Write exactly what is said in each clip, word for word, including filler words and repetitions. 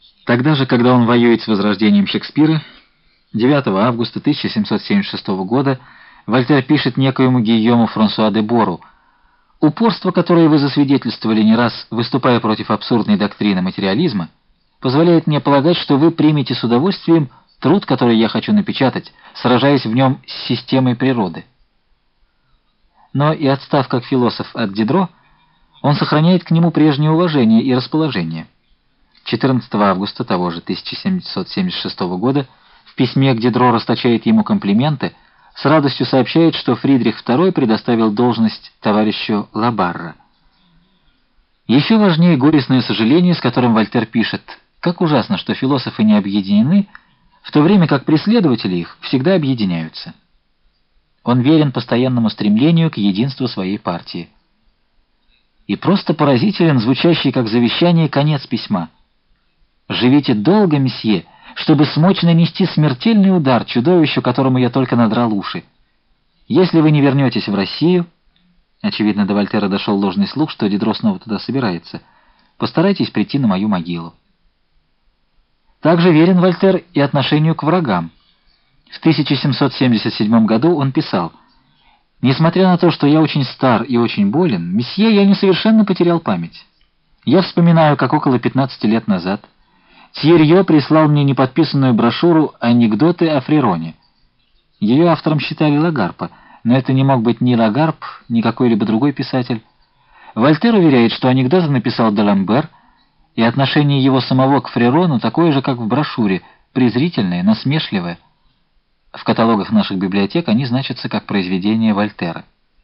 Тогда же, когда он воюет с возрождением Шекспира, девятого августа тысяча семьсот семьдесят шестого года Вольтер пишет некоему Гийому Франсуа де Бору: «Упорство, которое вы засвидетельствовали не раз, выступая против абсурдной доктрины материализма, позволяет мне полагать, что вы примете с удовольствием труд, который я хочу напечатать, сражаясь в нем с системой природы». Но и отстав как философ от Дидро, он сохраняет к нему прежнее уважение и расположение. четырнадцатого августа того же тысяча семьсот семьдесят шестого года в письме, где Дидро расточает ему комплименты, с радостью сообщает, что Фридрих второй предоставил должность товарищу Лабарра. Еще важнее горестное сожаление, с которым Вольтер пишет: «Как ужасно, что философы не объединены, в то время как преследователи их всегда объединяются». Он верен постоянному стремлению к единству своей партии. И просто поразителен звучащий как завещание конец письма: «Живите долго, месье, чтобы смочь нанести смертельный удар чудовищу, которому я только надрал уши. Если вы не вернетесь в Россию...» Очевидно, до Вольтера дошел ложный слух, что Дидро снова туда собирается. «Постарайтесь прийти на мою могилу». Также верен Вольтер и отношению к врагам. В тысяча семьсот семьдесят седьмом году он писал: «Несмотря на то, что я очень стар и очень болен, месье, я не совершенно потерял память. Я вспоминаю, как около пятнадцати лет назад Тьерье прислал мне неподписанную брошюру «Анекдоты о Фрероне». Ее автором считали Лагарпа, но это не мог быть ни Лагарп, ни какой-либо другой писатель. Вольтер уверяет, что анекдоты написал Даламбер, и отношение его самого к Фрерону такое же, как в брошюре, презрительное, насмешливое. В каталогах наших библиотек они значатся как произведения Вольтера.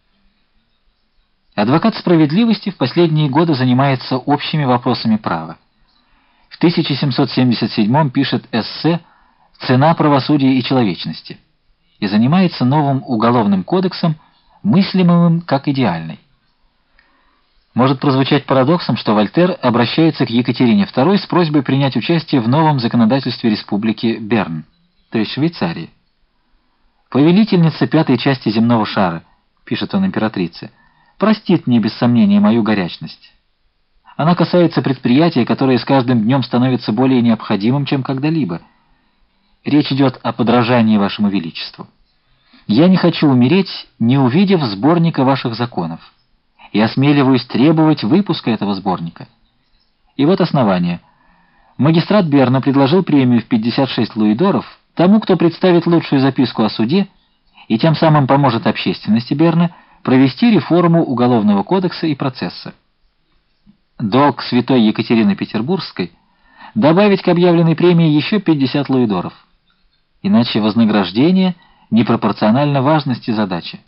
Адвокат справедливости в последние годы занимается общими вопросами права. В тысяча семьсот семьдесят седьмом пишет эссе «Цена правосудия и человечности» и занимается новым уголовным кодексом, мыслимым как идеальный. Может прозвучать парадоксом, что Вольтер обращается к Екатерине второй с просьбой принять участие в новом законодательстве республики Берн, то есть Швейцарии. «Повелительница пятой части земного шара», — пишет он императрице, — «простит мне без сомнения мою горячность. Она касается предприятия, которое с каждым днем становится более необходимым, чем когда-либо. Речь идет о подражании вашему величеству. Я не хочу умереть, не увидев сборника ваших законов, и осмеливаюсь требовать выпуска этого сборника». И вот основание. Магистрат Берна предложил премию в пятьдесят шесть луидоров тому, кто представит лучшую записку о суде и тем самым поможет общественности Берна провести реформу Уголовного кодекса и процесса. Долг святой Екатерины Петербургской — добавить к объявленной премии еще пятьдесят луидоров. Иначе вознаграждение непропорционально важности задачи.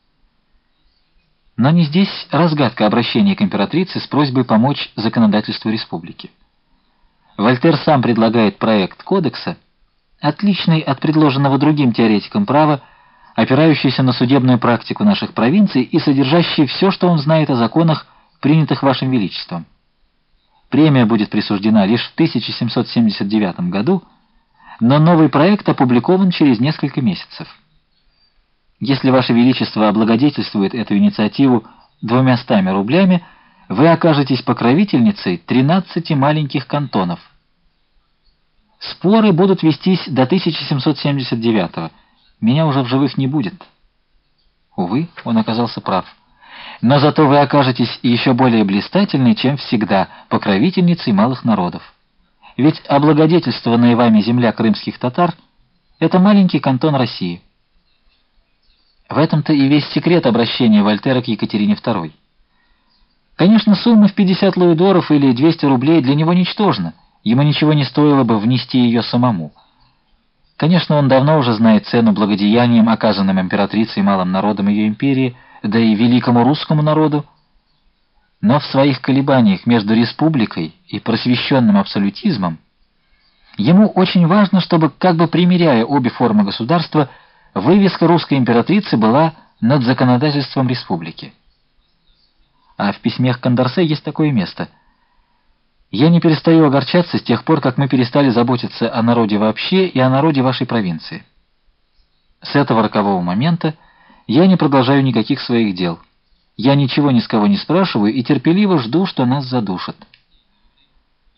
Но не здесь разгадка обращения к императрице с просьбой помочь законодательству республики. Вольтер сам предлагает проект кодекса, отличный от предложенного другим теоретикам права, опирающийся на судебную практику наших провинций и содержащий все, что он знает о законах, принятых Вашим Величеством. Премия будет присуждена лишь в тысяча семьсот семьдесят девятом году, но новый проект опубликован через несколько месяцев. Если Ваше Величество облагодетельствует эту инициативу двумястами рублями, вы окажетесь покровительницей тринадцати маленьких кантонов. Споры будут вестись до тысяча семьсот семьдесят девятого. Меня уже в живых не будет. Увы, он оказался прав. Но зато вы окажетесь еще более блистательной, чем всегда, покровительницей малых народов. Ведь облагодетельствованная вами земля крымских татар — это маленький кантон России. В этом-то и весь секрет обращения Вольтера к Екатерине второй. Конечно, сумма в пятьдесят луидоров или двести рублей для него ничтожна, ему ничего не стоило бы внести ее самому. Конечно, он давно уже знает цену благодеяниям, оказанным императрицей малым народам ее империи, да и великому русскому народу. Но в своих колебаниях между республикой и просвещенным абсолютизмом ему очень важно, чтобы, как бы примиряя обе формы государства, вывеска русской императрицы была над законодательством республики. А в письмах Кондорсе есть такое место: «Я не перестаю огорчаться с тех пор, как мы перестали заботиться о народе вообще и о народе вашей провинции. С этого рокового момента я не продолжаю никаких своих дел. Я ничего ни с кого не спрашиваю и терпеливо жду, что нас задушат».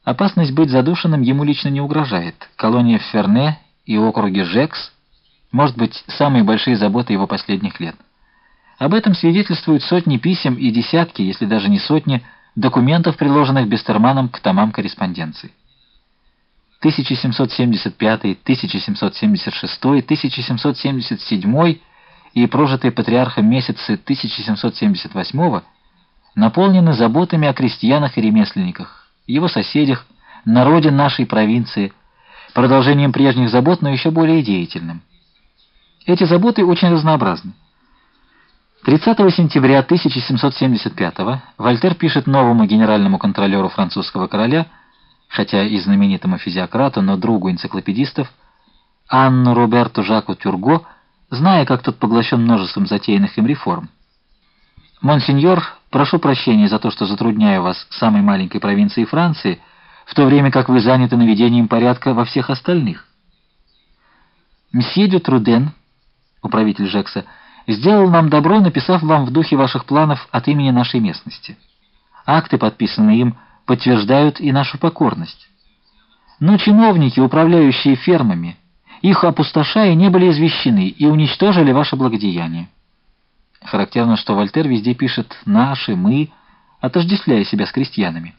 Опасность быть задушенным ему лично не угрожает. Колония в Ферне и округе Жекс может быть самой большой заботой его последних лет. Об этом свидетельствуют сотни писем и десятки, если даже не сотни, документов, приложенных Бестерманом к томам корреспонденции. тысяча семьсот семьдесят пятый, тысяча семьсот семьдесят шестой, тысяча семьсот семьдесят седьмой и прожитые патриархом месяцы тысяча семьсот семьдесят восьмого наполнены заботами о крестьянах и ремесленниках, его соседях, народе нашей провинции, продолжением прежних забот, но еще более деятельным. Эти заботы очень разнообразны. тридцатого сентября тысяча семьсот семьдесят пятого Вольтер пишет новому генеральному контролеру французского короля, хотя и знаменитому физиократу, но другу энциклопедистов, Анну Роберту Жаку Тюрго, зная, как тот поглощен множеством затеянных им реформ. «Монсеньор, прошу прощения за то, что затрудняю вас самой маленькой провинции Франции, в то время как вы заняты наведением порядка во всех остальных. Мсье де Труден, управитель Жекса, сделал нам добро, написав вам в духе ваших планов от имени нашей местности. Акты, подписанные им, подтверждают и нашу покорность. Но чиновники, управляющие фермами, их опустошая, не были извещены и уничтожили ваше благодеяние». Характерно, что Вольтер везде пишет «наши», «мы», отождествляя себя с крестьянами.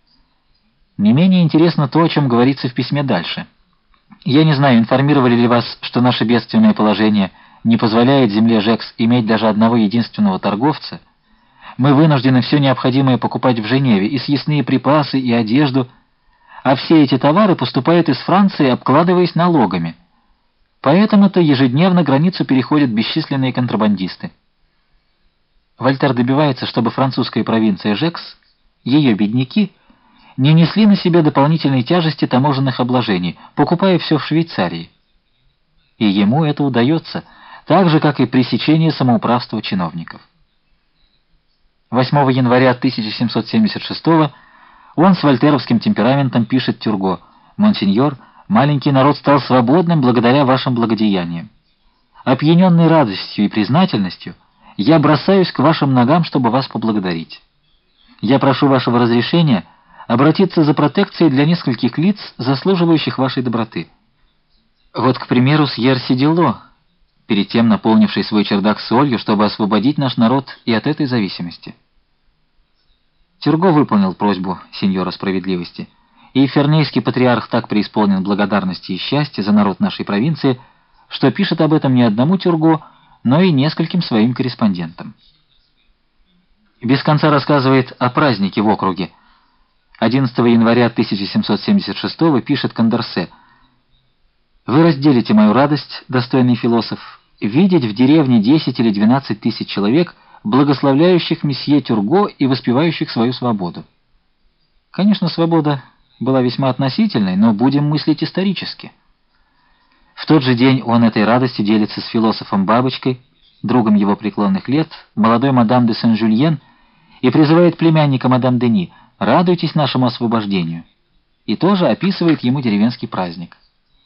Не менее интересно то, о чем говорится в письме дальше. «Я не знаю, информировали ли вас, что наше бедственное положение не позволяет земле Жекс иметь даже одного единственного торговца. Мы вынуждены все необходимое покупать в Женеве, и съестные припасы, и одежду, а все эти товары поступают из Франции, обкладываясь налогами. Поэтому-то ежедневно границу переходят бесчисленные контрабандисты». Вольтер добивается, чтобы французская провинция Жекс, ее бедняки, не несли на себе дополнительной тяжести таможенных обложений, покупая все в Швейцарии. И ему это удается, так же, как и пресечение самоуправства чиновников. восьмого января тысяча семьсот семьдесят шестого он с вольтеровским темпераментом пишет Тюрго: «Монсеньор, маленький народ стал свободным благодаря вашим благодеяниям. Опьяненный радостью и признательностью, я бросаюсь к вашим ногам, чтобы вас поблагодарить. Я прошу вашего разрешения обратиться за протекцией для нескольких лиц, заслуживающих вашей доброты. Вот, к примеру, Сьер Сидило, перед тем наполнивший свой чердак солью, чтобы освободить наш народ и от этой зависимости». Тюрго выполнил просьбу сеньора справедливости, и фернейский патриарх так преисполнен благодарности и счастья за народ нашей провинции, что пишет об этом не одному Тюрго, но и нескольким своим корреспондентам. Без конца рассказывает о празднике в округе. одиннадцатого января тысяча семьсот семьдесят шестого пишет Кондорсе: «Вы разделите мою радость, достойный философ, видеть в деревне десять или двенадцать тысяч человек, благословляющих месье Тюрго и воспевающих свою свободу». Конечно, свобода была весьма относительной, но будем мыслить исторически. В тот же день он этой радостью делится с философом Бабочкой, другом его преклонных лет, молодой мадам де Сен-Жюльен, и призывает племянника мадам Дени: «Радуйтесь нашему освобождению», и тоже описывает ему деревенский праздник.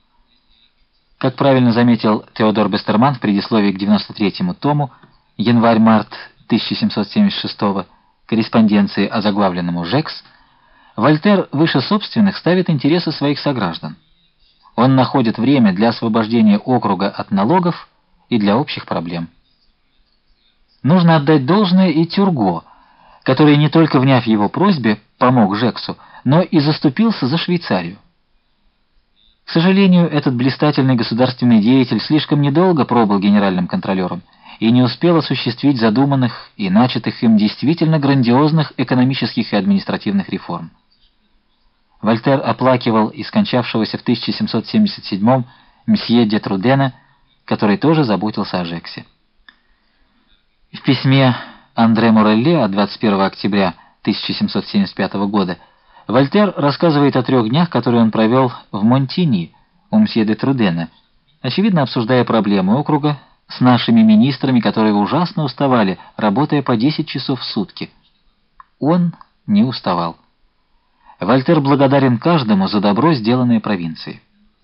Как правильно заметил Теодор Бестерман в предисловии к девяносто третьему тому, январь-март тысяча семьсот семьдесят шестого, корреспонденции озаглавленному «Жекс», Вольтер выше собственных ставит интересы своих сограждан. Он находит время для освобождения округа от налогов и для общих проблем. Нужно отдать должное и Тюрго, который, не только вняв его просьбе, помог Жексу, но и заступился за Швейцарию. К сожалению, этот блистательный государственный деятель слишком недолго пробыл генеральным контролером и не успел осуществить задуманных и начатых им действительно грандиозных экономических и административных реформ. Вольтер оплакивал и скончавшегося в тысяча семьсот семьдесят седьмом мсье де Трудена, который тоже заботился о Жексе. В письме Андре Морелле от двадцать первого октября тысяча семьсот семьдесят пятого года Вольтер рассказывает о трех днях, которые он провел в Монтини у мсье де Трудена, очевидно обсуждая проблемы округа с нашими министрами, которые ужасно уставали, работая по десять часов в сутки. Он не уставал. Вольтер благодарен каждому за добро, сделанное провинцией.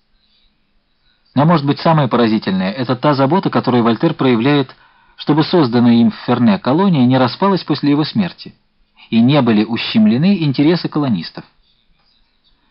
Но, может быть, самое поразительное — это та забота, которую Вольтер проявляет, чтобы созданная им в Ферне колония не распалась после его смерти, и не были ущемлены интересы колонистов.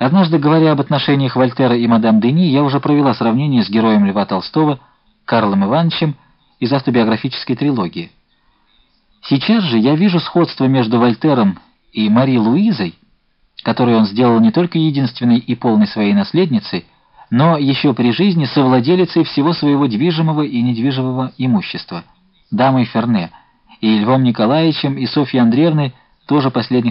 Однажды, говоря об отношениях Вольтера и мадам Дени, я уже провела сравнение с героем Льва Толстого, Карлом Ивановичем из автобиографической трилогии. Сейчас же я вижу сходство между Вольтером и Мари Луизой, которую он сделал не только единственной и полной своей наследницей, но еще при жизни совладелицей всего своего движимого и недвижимого имущества, дамой Ферне, и Львом Николаевичем и Софьей Андреевной, тоже последних